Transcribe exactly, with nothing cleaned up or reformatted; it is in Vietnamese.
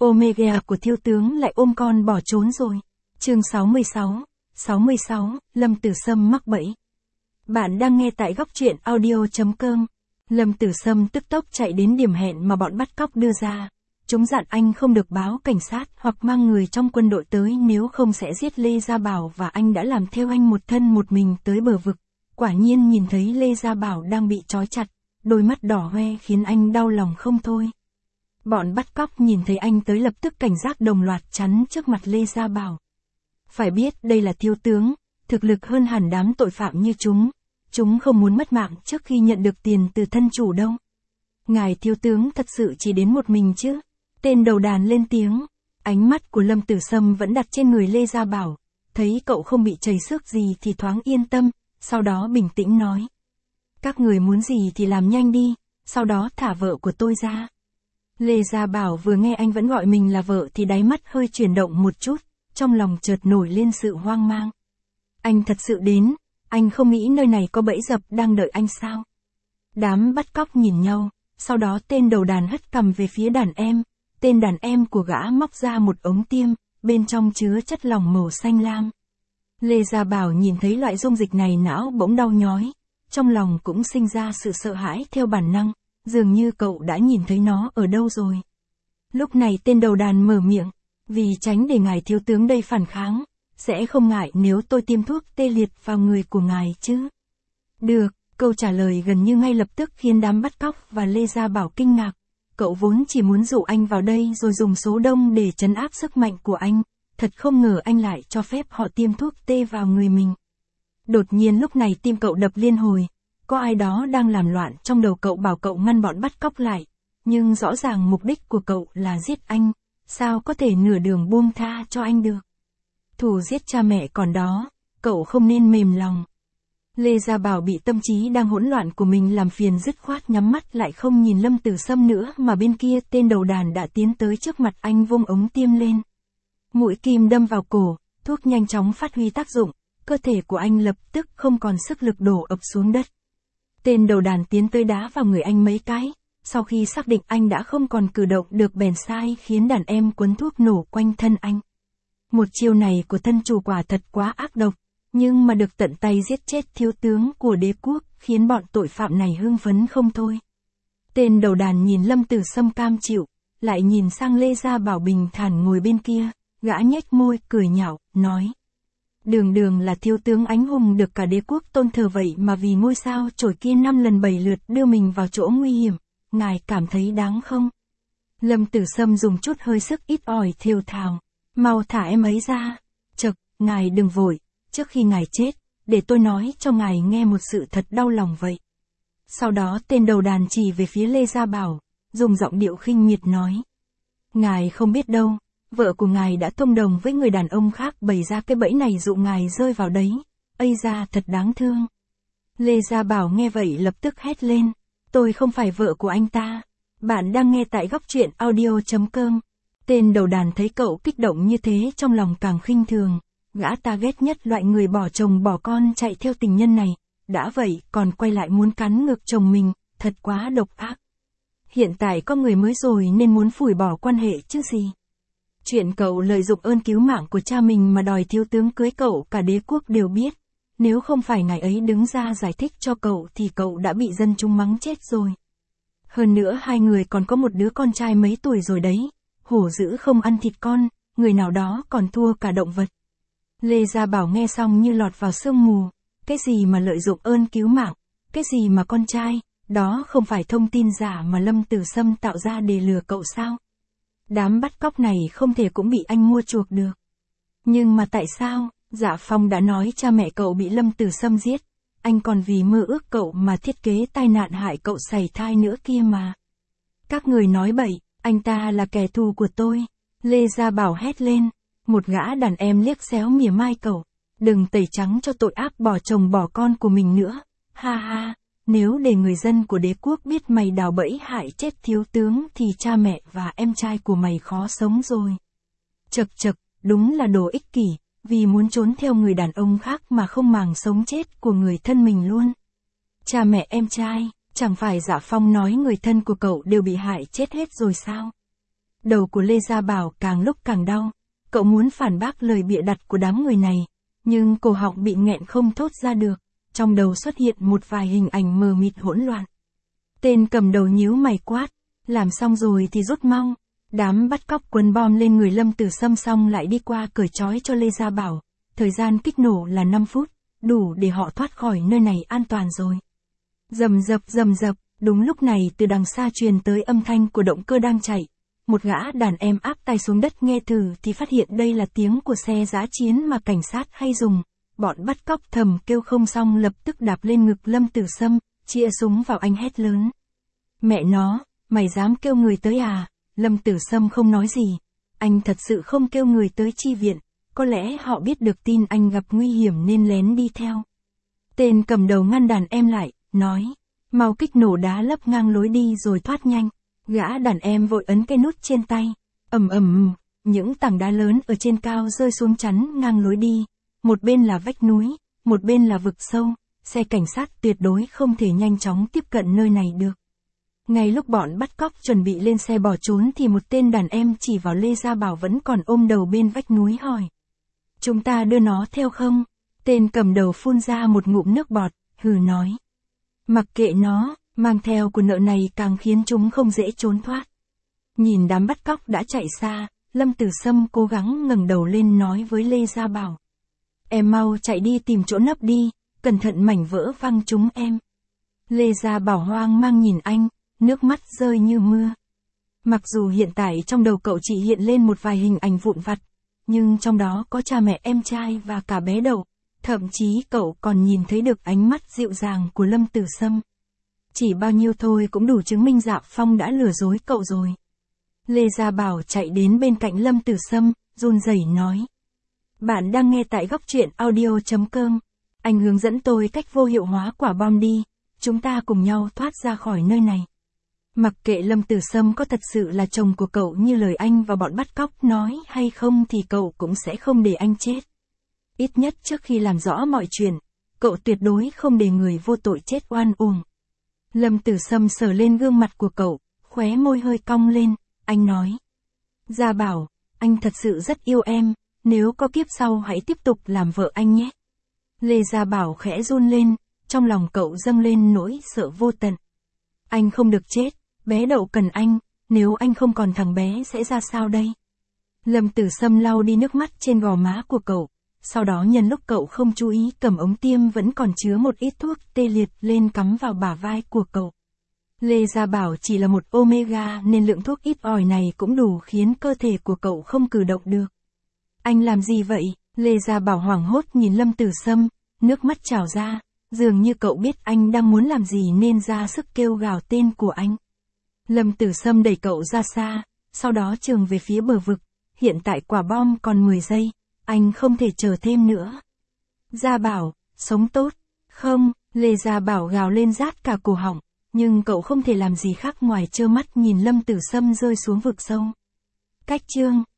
Omega của thiếu tướng lại ôm con bỏ trốn rồi. Chương sáu mươi sáu, sáu mươi sáu, Lâm Tử Sâm mắc bẫy. Bạn đang nghe tại góc truyện audio chấm com. Lâm Tử Sâm tức tốc chạy đến điểm hẹn mà bọn bắt cóc đưa ra. Chúng dặn anh không được báo cảnh sát hoặc mang người trong quân đội tới, nếu không sẽ giết Lê Gia Bảo, và anh đã làm theo anh một thân một mình tới bờ vực. Quả nhiên nhìn thấy Lê Gia Bảo đang bị trói chặt, đôi mắt đỏ hoe khiến anh đau lòng không thôi. Bọn bắt cóc nhìn thấy anh tới lập tức cảnh giác đồng loạt chắn trước mặt Lê Gia Bảo. Phải biết đây là thiếu tướng, thực lực hơn hẳn đám tội phạm như chúng. Chúng không muốn mất mạng trước khi nhận được tiền từ thân chủ đâu. Ngài thiếu tướng thật sự chỉ đến một mình chứ? Tên đầu đàn lên tiếng. Ánh mắt của Lâm Tử Sâm vẫn đặt trên người Lê Gia Bảo. Thấy cậu không bị chảy xước gì thì thoáng yên tâm, sau đó bình tĩnh nói. Các người muốn gì thì làm nhanh đi, sau đó thả vợ của tôi ra. Lê Gia Bảo vừa nghe anh vẫn gọi mình là vợ thì đáy mắt hơi chuyển động một chút, trong lòng chợt nổi lên sự hoang mang. Anh thật sự đến, anh không nghĩ nơi này có bẫy dập đang đợi anh sao? Đám bắt cóc nhìn nhau, sau đó tên đầu đàn hất cằm về phía đàn em, tên đàn em của gã móc ra một ống tiêm, bên trong chứa chất lỏng màu xanh lam. Lê Gia Bảo nhìn thấy loại dung dịch này não bỗng đau nhói, trong lòng cũng sinh ra sự sợ hãi theo bản năng, dường như cậu đã nhìn thấy nó ở đâu rồi. Lúc này tên đầu đàn mở miệng, vì tránh để ngài thiếu tướng đây phản kháng, sẽ không ngại nếu tôi tiêm thuốc tê liệt vào người của ngài chứ? Được, câu trả lời gần như ngay lập tức khiến đám bắt cóc và Lê Gia Bảo kinh ngạc. Cậu vốn chỉ muốn dụ anh vào đây rồi dùng số đông để trấn áp sức mạnh của anh, thật không ngờ anh lại cho phép họ tiêm thuốc tê vào người mình. Đột nhiên lúc này tim cậu đập liên hồi, có ai đó đang làm loạn trong đầu cậu bảo cậu ngăn bọn bắt cóc lại, nhưng rõ ràng mục đích của cậu là giết anh, sao có thể nửa đường buông tha cho anh được? Thù giết cha mẹ còn đó, cậu không nên mềm lòng. Lê Gia Bảo bị tâm trí đang hỗn loạn của mình làm phiền, dứt khoát nhắm mắt lại không nhìn Lâm Tử Sâm nữa, mà bên kia tên đầu đàn đã tiến tới trước mặt anh vung ống tiêm lên. Mũi kim đâm vào cổ, thuốc nhanh chóng phát huy tác dụng, cơ thể của anh lập tức không còn sức lực đổ ập xuống đất. Tên đầu đàn tiến tới đá vào người anh mấy cái, sau khi xác định anh đã không còn cử động được bèn sai khiến đàn em quấn thuốc nổ quanh thân anh. Một chiêu này của thân chủ quả thật quá ác độc, nhưng mà được tận tay giết chết thiếu tướng của đế quốc khiến bọn tội phạm này hưng phấn không thôi. Tên đầu đàn nhìn Lâm Tử Sâm cam chịu, lại nhìn sang Lê Gia Bảo bình thản ngồi bên kia, gã nhếch môi cười nhạo, nói. Đường đường là thiếu tướng anh hùng được cả đế quốc tôn thờ vậy mà vì ngôi sao chổi kia năm lần bảy lượt đưa mình vào chỗ nguy hiểm, ngài cảm thấy đáng không? Lâm Tử Sâm dùng chút hơi sức ít ỏi thều thào, mau thả em ấy ra. Chậc, ngài đừng vội, trước khi ngài chết, để tôi nói cho ngài nghe một sự thật đau lòng vậy. Sau đó tên đầu đàn chỉ về phía Lê Gia Bảo, dùng giọng điệu khinh miệt nói. Ngài không biết đâu, vợ của ngài đã thông đồng với người đàn ông khác bày ra cái bẫy này dụ ngài rơi vào đấy. Ây da, thật đáng thương. Lê Gia Bảo nghe vậy lập tức hét lên. Tôi không phải vợ của anh ta. Bạn đang nghe tại góc truyện audio chấm com. Tên đầu đàn thấy cậu kích động như thế trong lòng càng khinh thường. Gã ta ghét nhất loại người bỏ chồng bỏ con chạy theo tình nhân này. Đã vậy còn quay lại muốn cắn ngực chồng mình, thật quá độc ác. Hiện tại có người mới rồi nên muốn phủi bỏ quan hệ chứ gì. Chuyện cậu lợi dụng ơn cứu mạng của cha mình mà đòi thiếu tướng cưới cậu cả đế quốc đều biết. Nếu không phải ngài ấy đứng ra giải thích cho cậu thì cậu đã bị dân chúng mắng chết rồi. Hơn nữa hai người còn có một đứa con trai mấy tuổi rồi đấy. Hổ dữ không ăn thịt con, người nào đó còn thua cả động vật. Lê Gia Bảo nghe xong như lọt vào sương mù. Cái gì mà lợi dụng ơn cứu mạng, cái gì mà con trai, đó không phải thông tin giả mà Lâm Tử Sâm tạo ra để lừa cậu sao? Đám bắt cóc này không thể cũng bị anh mua chuộc được. Nhưng mà tại sao? Dạ Phong đã nói cha mẹ cậu bị Lâm Tử Sâm giết, anh còn vì mơ ước cậu mà thiết kế tai nạn hại cậu sảy thai nữa kia mà. Các người nói bậy, anh ta là kẻ thù của tôi. Lê Gia Bảo hét lên, một gã đàn em liếc xéo mỉa mai cậu. Đừng tẩy trắng cho tội ác bỏ chồng bỏ con của mình nữa. Ha ha, nếu để người dân của đế quốc biết mày đào bẫy hại chết thiếu tướng thì cha mẹ và em trai của mày khó sống rồi. Chậc chậc, đúng là đồ ích kỷ, vì muốn trốn theo người đàn ông khác mà không màng sống chết của người thân mình luôn. Cha mẹ em trai, chẳng phải Dạ Phong nói người thân của cậu đều bị hại chết hết rồi sao? đầu của Lê Gia Bảo càng lúc càng đau. Cậu muốn phản bác lời bịa đặt của đám người này, nhưng cổ họng bị nghẹn không thốt ra được, trong đầu xuất hiện một vài hình ảnh mờ mịt hỗn loạn. Tên cầm đầu nhíu mày quát, làm xong rồi thì rút mau. Đám bắt cóc quấn bom lên người Lâm Tử Sâm xong lại đi qua cởi trói cho Lê Gia Bảo, thời gian kích nổ là năm phút, đủ để họ thoát khỏi nơi này an toàn rồi. Rầm rập rầm rập, đúng lúc này từ đằng xa truyền tới âm thanh của động cơ đang chạy. Một gã đàn em áp tay xuống đất nghe thử thì phát hiện đây là tiếng của xe dã chiến mà cảnh sát hay dùng. Bọn bắt cóc thầm kêu không xong lập tức đạp lên ngực Lâm Tử Sâm, chĩa súng vào anh hét lớn. Mẹ nó, mày dám kêu người tới à? Lâm Tử Sâm không nói gì. Anh thật sự không kêu người tới chi viện, có lẽ họ biết được tin anh gặp nguy hiểm nên lén đi theo. Tên cầm đầu ngăn đàn em lại, nói, mau kích nổ đá lấp ngang lối đi rồi thoát nhanh. Gã đàn em vội ấn cái nút trên tay, ầm ầm, những tảng đá lớn ở trên cao rơi xuống chắn ngang lối đi. Một bên là vách núi, một bên là vực sâu, xe cảnh sát tuyệt đối không thể nhanh chóng tiếp cận nơi này được. Ngay lúc bọn bắt cóc chuẩn bị lên xe bỏ trốn thì một tên đàn em chỉ vào Lê Gia Bảo vẫn còn ôm đầu bên vách núi hỏi. Chúng ta đưa nó theo không? Tên cầm đầu phun ra một ngụm nước bọt, hừ nói. Mặc kệ nó, mang theo của nợ này càng khiến chúng không dễ trốn thoát. Nhìn đám bắt cóc đã chạy xa, Lâm Tử Sâm cố gắng ngẩng đầu lên nói với Lê Gia Bảo. Em mau chạy đi tìm chỗ nấp đi, cẩn thận mảnh vỡ văng chúng em. Lê Gia Bảo hoang mang nhìn anh, nước mắt rơi như mưa. Mặc dù hiện tại trong đầu cậu chỉ hiện lên một vài hình ảnh vụn vặt, nhưng trong đó có cha mẹ em trai và cả bé Đậu, thậm chí cậu còn nhìn thấy được ánh mắt dịu dàng của Lâm Tử Sâm. Chỉ bao nhiêu thôi cũng đủ chứng minh Dạ Phong đã lừa dối cậu rồi. Lê Gia Bảo chạy đến bên cạnh Lâm Tử Sâm, run rẩy nói. Bạn đang nghe tại góc truyện audio chấm com. Anh hướng dẫn tôi cách vô hiệu hóa quả bom đi, chúng ta cùng nhau thoát ra khỏi nơi này. Mặc kệ Lâm Tử Sâm có thật sự là chồng của cậu như lời anh và bọn bắt cóc nói hay không thì cậu cũng sẽ không để anh chết. Ít nhất trước khi làm rõ mọi chuyện, cậu tuyệt đối không để người vô tội chết oan uổng. Lâm Tử Sâm sờ lên gương mặt của cậu, khóe môi hơi cong lên, anh nói. Gia Bảo, anh thật sự rất yêu em, nếu có kiếp sau hãy tiếp tục làm vợ anh nhé. Lê Gia Bảo khẽ run lên, trong lòng cậu dâng lên nỗi sợ vô tận. Anh không được chết, bé Đậu cần anh, nếu anh không còn thằng bé sẽ ra sao đây? Lâm Tử Sâm lau đi nước mắt trên gò má của cậu, sau đó nhân lúc cậu không chú ý cầm ống tiêm vẫn còn chứa một ít thuốc tê liệt lên cắm vào bả vai của cậu. Lê Gia Bảo chỉ là một omega nên lượng thuốc ít ỏi này cũng đủ khiến cơ thể của cậu không cử động được. Anh làm gì vậy? Lê Gia Bảo hoảng hốt nhìn Lâm Tử Sâm, nước mắt trào ra, dường như cậu biết anh đang muốn làm gì nên ra sức kêu gào tên của anh. Lâm Tử Sâm đẩy cậu ra xa, sau đó chừng về phía bờ vực, hiện tại quả bom còn mười giây, anh không thể chờ thêm nữa. Gia Bảo, sống tốt, không, Lê Gia Bảo gào lên rát cả cổ họng, nhưng cậu không thể làm gì khác ngoài trơ mắt nhìn Lâm Tử Sâm rơi xuống vực sâu. Cách chương